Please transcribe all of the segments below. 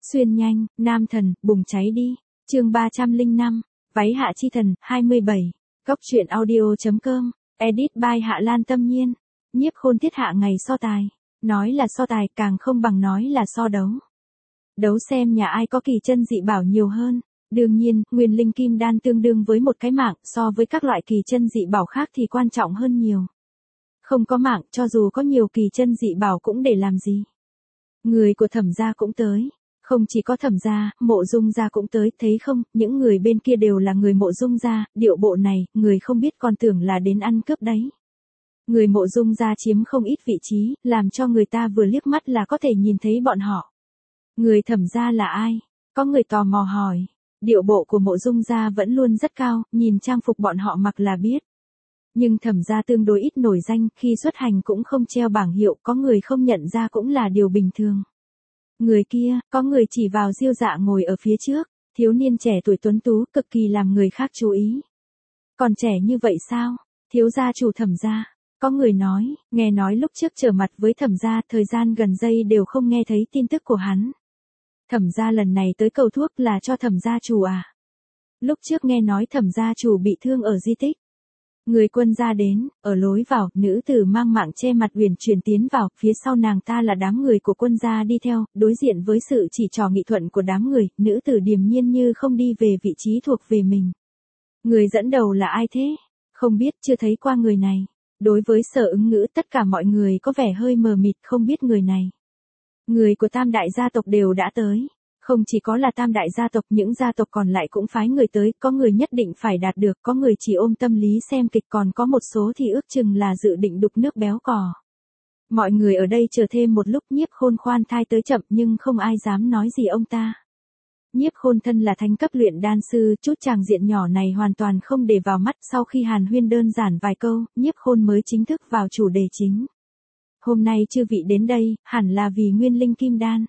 Xuyên nhanh, nam thần, bùng cháy đi. Chương 305, váy hạ chi thần, 27. Góc truyện audio.com, edit by Hạ Lan Tâm Nhiên. Nhiếp Khôn thiết hạ ngày so tài. Nói là so tài càng không bằng nói là so đấu. Đấu xem nhà ai có kỳ chân dị bảo nhiều hơn. Đương nhiên, nguyên linh kim đan tương đương với một cái mạng, so với các loại kỳ chân dị bảo khác thì quan trọng hơn nhiều. Không có mạng, cho dù có nhiều kỳ chân dị bảo cũng để làm gì. Người của Thẩm gia cũng tới. Không chỉ có Thẩm gia, Mộ Dung gia cũng tới, thấy không, những người bên kia đều là người Mộ Dung gia, điệu bộ này, người không biết còn tưởng là đến ăn cướp đấy. Người Mộ Dung gia chiếm không ít vị trí, làm cho người ta vừa liếc mắt là có thể nhìn thấy bọn họ. Người Thẩm gia là ai? Có người tò mò hỏi. Điệu bộ của Mộ Dung gia vẫn luôn rất cao, nhìn trang phục bọn họ mặc là biết. Nhưng Thẩm gia tương đối ít nổi danh, khi xuất hành cũng không treo bảng hiệu, có người không nhận ra cũng là điều bình thường. Người kia, có người chỉ vào Diêu Dạ ngồi ở phía trước, thiếu niên trẻ tuổi tuấn tú, cực kỳ làm người khác chú ý. Còn trẻ như vậy sao? Thiếu gia chủ Thẩm gia. Có người nói, nghe nói lúc trước trở mặt với Thẩm gia, thời gian gần đây đều không nghe thấy tin tức của hắn. Thẩm gia lần này tới cầu thuốc là cho Thẩm gia chủ à? Lúc trước nghe nói Thẩm gia chủ bị thương ở di tích. Người quân gia đến, ở lối vào, nữ tử mang mạng che mặt uyển chuyển tiến vào, phía sau nàng ta là đám người của quân gia đi theo, đối diện với sự chỉ trò nghị thuận của đám người, nữ tử điềm nhiên như không đi về vị trí thuộc về mình. Người dẫn đầu là ai thế? Không biết, chưa thấy qua người này. Đối với Sở Ứng Ngữ, tất cả mọi người có vẻ hơi mờ mịt, không biết người này. Người của tam đại gia tộc đều đã tới. Không chỉ có là tam đại gia tộc, những gia tộc còn lại cũng phái người tới, có người nhất định phải đạt được, có người chỉ ôm tâm lý xem kịch, còn có một số thì ước chừng là dự định đục nước béo cò. Mọi người ở đây chờ thêm một lúc. Nhiếp Khôn khoan thai tới chậm nhưng không ai dám nói gì ông ta. Nhiếp Khôn thân là thánh cấp luyện đan sư, chút tràng diện nhỏ này hoàn toàn không để vào mắt. Sau khi hàn huyên đơn giản vài câu, Nhiếp Khôn mới chính thức vào chủ đề chính. Hôm nay chư vị đến đây, hẳn là vì nguyên linh kim đan.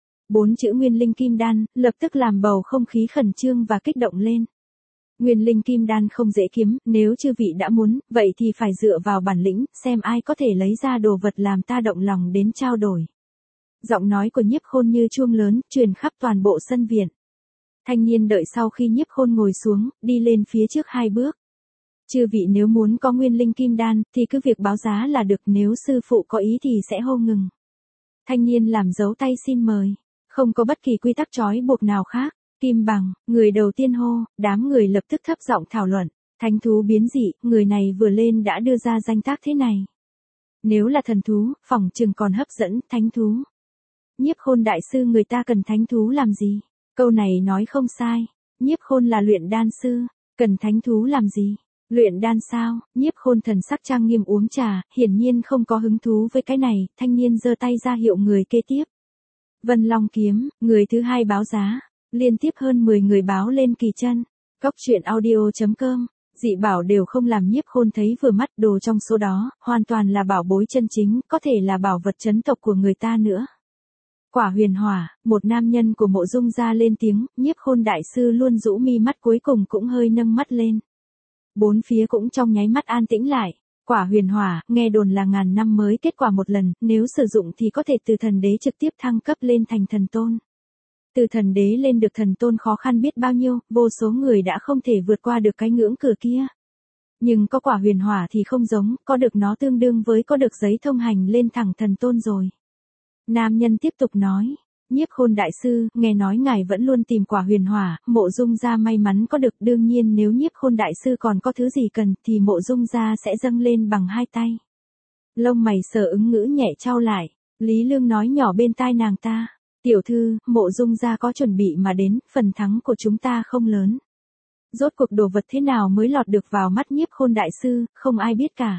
4 chữ nguyên linh kim đan, lập tức làm bầu không khí khẩn trương và kích động lên. Nguyên linh kim đan không dễ kiếm, nếu chư vị đã muốn, vậy thì phải dựa vào bản lĩnh, xem ai có thể lấy ra đồ vật làm ta động lòng đến trao đổi. Giọng nói của Nhiếp Khôn như chuông lớn, truyền khắp toàn bộ sân viện. Thanh niên đợi sau khi Nhiếp Khôn ngồi xuống, đi lên phía trước 2 bước. Chư vị nếu muốn có nguyên linh kim đan, thì cứ việc báo giá là được, nếu sư phụ có ý thì sẽ hô ngừng. Thanh niên làm dấu tay xin mời. Không có bất kỳ quy tắc trói buộc nào khác. Kim bằng, người đầu tiên hô, đám người lập tức thấp giọng thảo luận. Thánh thú biến dị, người này vừa lên đã đưa ra danh tác thế này. Nếu là thần thú, phỏng chừng còn hấp dẫn. Thánh thú. Nhiếp Khôn đại sư, người ta cần thánh thú làm gì? Câu này nói không sai. Nhiếp Khôn là luyện đan sư, cần thánh thú làm gì? Luyện đan sao? Nhiếp Khôn thần sắc trang nghiêm uống trà, hiển nhiên không có hứng thú với cái này. Thanh niên giơ tay ra hiệu người kế tiếp. Vân Long kiếm, người thứ 2 báo giá. Liên tiếp hơn 10 người báo lên kỳ chân. Góc truyện audio.com, dị bảo đều không làm Nhiếp Khôn thấy vừa mắt, đồ trong số đó, hoàn toàn là bảo bối chân chính, có thể là bảo vật trấn tộc của người ta nữa. Quả huyền hỏa, một nam nhân của Mộ Dung gia lên tiếng, Nhiếp Khôn đại sư luôn rũ mi mắt, cuối cùng cũng hơi nâng mắt lên. Bốn phía cũng trong nháy mắt an tĩnh lại. Quả huyền hỏa, nghe đồn là ngàn năm mới kết quả một lần, nếu sử dụng thì có thể từ thần đế trực tiếp thăng cấp lên thành thần tôn. Từ thần đế lên được thần tôn khó khăn biết bao nhiêu, vô số người đã không thể vượt qua được cái ngưỡng cửa kia. Nhưng có quả huyền hỏa thì không giống, có được nó tương đương với có được giấy thông hành lên thẳng thần tôn rồi. Nam nhân tiếp tục nói. Nhiếp Khôn đại sư, nghe nói ngài vẫn luôn tìm quả huyền hỏa, Mộ Dung gia may mắn có được, đương nhiên nếu Nhiếp Khôn đại sư còn có thứ gì cần thì Mộ Dung gia sẽ dâng lên bằng 2 tay. Lông mày Sở Ứng Ngữ nhẹ chau lại, Lý Lương nói nhỏ bên tai nàng ta, tiểu thư, Mộ Dung gia có chuẩn bị mà đến, phần thắng của chúng ta không lớn. Rốt cuộc đồ vật thế nào mới lọt được vào mắt Nhiếp Khôn đại sư, không ai biết cả.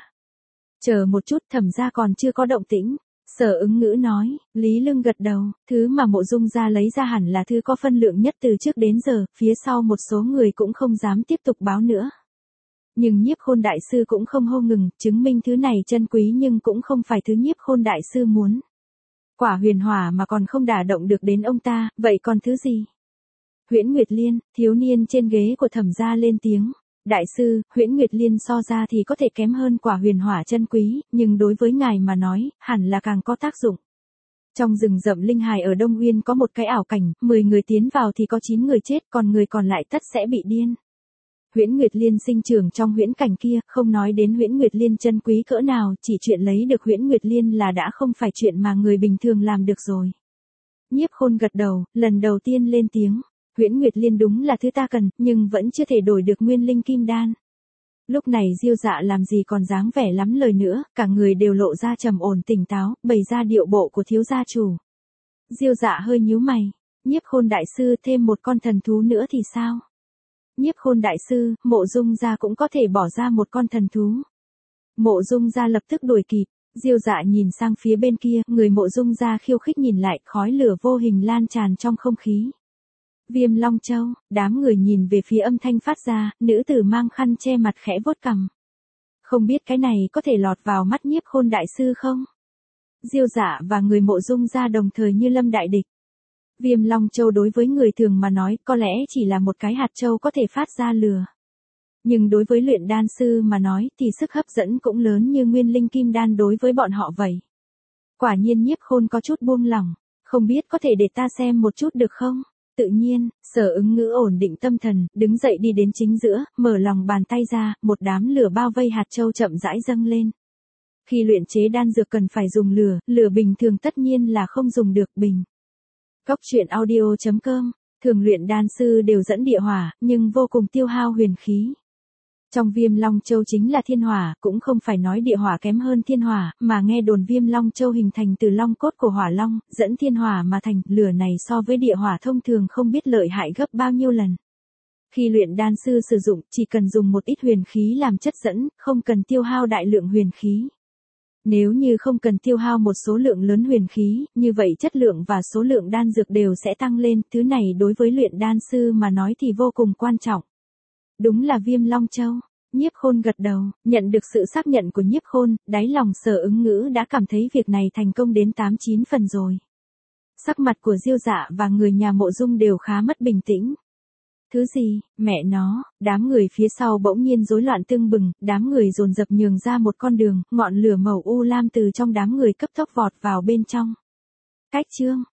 Chờ một chút, Thẩm gia còn chưa có động tĩnh. Sở Ứng Ngữ nói. Lý Lương gật đầu, thứ mà Mộ Dung gia lấy ra hẳn là thứ có phân lượng nhất từ trước đến giờ, phía sau một số người cũng không dám tiếp tục báo nữa. Nhưng Nhiếp Khôn đại sư cũng không hô ngừng, chứng minh thứ này chân quý nhưng cũng không phải thứ Nhiếp Khôn đại sư muốn. Quả huyền hỏa mà còn không đả động được đến ông ta, vậy còn thứ gì? Huyễn Nguyệt Liên, thiếu niên trên ghế của Thẩm gia lên tiếng. Đại sư, Huyễn Nguyệt Liên so ra thì có thể kém hơn quả huyền hỏa chân quý, nhưng đối với ngài mà nói, hẳn là càng có tác dụng. Trong rừng rậm Linh Hải ở Đông Nguyên có một cái ảo cảnh, 10 người tiến vào thì có 9 người chết, còn người còn lại tất sẽ bị điên. Huyễn Nguyệt Liên sinh trưởng trong huyễn cảnh kia, không nói đến Huyễn Nguyệt Liên chân quý cỡ nào, chỉ chuyện lấy được Huyễn Nguyệt Liên là đã không phải chuyện mà người bình thường làm được rồi. Nhiếp Khôn gật đầu, lần đầu tiên lên tiếng. Huyễn Nguyệt Liên đúng là thứ ta cần, nhưng vẫn chưa thể đổi được Nguyên Linh Kim Đan. Lúc này Diêu Dạ làm gì còn dáng vẻ lắm lời nữa, cả người đều lộ ra trầm ổn tỉnh táo, bày ra điệu bộ của thiếu gia chủ. Diêu Dạ hơi nhíu mày. Nhiếp Khôn đại sư, thêm một con thần thú nữa thì sao? Nhiếp Khôn đại sư, Mộ Dung gia cũng có thể bỏ ra một con thần thú. Mộ Dung gia lập tức đuổi kịp. Diêu Dạ nhìn sang phía bên kia, người Mộ Dung gia khiêu khích nhìn lại, khói lửa vô hình lan tràn trong không khí. Viêm Long Châu, đám người nhìn về phía âm thanh phát ra, nữ tử mang khăn che mặt khẽ vuốt cằm. Không biết cái này có thể lọt vào mắt Nhiếp Khôn đại sư không? Diêu Dạ và người Mộ Dung gia đồng thời như lâm đại địch. Viêm Long Châu đối với người thường mà nói có lẽ chỉ là một cái hạt châu có thể phát ra lửa. Nhưng đối với luyện đan sư mà nói thì sức hấp dẫn cũng lớn như Nguyên Linh Kim Đan đối với bọn họ vậy. Quả nhiên Nhiếp Khôn có chút buông lỏng, không biết có thể để ta xem một chút được không? Tự nhiên, Sở Ứng Ngữ ổn định tâm thần, đứng dậy đi đến chính giữa, mở lòng bàn tay ra, một đám lửa bao vây hạt châu chậm rãi dâng lên. Khi luyện chế đan dược cần phải dùng lửa, lửa bình thường tất nhiên là không dùng được bình. Cốc truyện audio.com, thường luyện đan sư đều dẫn địa hỏa, nhưng vô cùng tiêu hao huyền khí. Trong Viêm Long Châu chính là thiên hỏa, cũng không phải nói địa hỏa kém hơn thiên hỏa, mà nghe đồn Viêm Long Châu hình thành từ long cốt của hỏa long, dẫn thiên hỏa mà thành, lửa này so với địa hỏa thông thường không biết lợi hại gấp bao nhiêu lần. Khi luyện đan sư sử dụng, chỉ cần dùng một ít huyền khí làm chất dẫn, không cần tiêu hao đại lượng huyền khí. Nếu như không cần tiêu hao một số lượng lớn huyền khí, như vậy chất lượng và số lượng đan dược đều sẽ tăng lên, thứ này đối với luyện đan sư mà nói thì vô cùng quan trọng. Đúng là Viêm Long Châu. Nhiếp Khôn gật đầu, nhận được sự xác nhận của Nhiếp Khôn, đáy lòng Sở Ứng Ngữ đã cảm thấy việc này thành công đến 8-9 phần rồi. Sắc mặt của Diêu Dạ và người nhà Mộ Dung đều khá mất bình tĩnh. Thứ gì, mẹ nó, đám người phía sau bỗng nhiên rối loạn tưng bừng, đám người dồn dập nhường ra một con đường, ngọn lửa màu u lam từ trong đám người cấp tốc vọt vào bên trong. Cách chương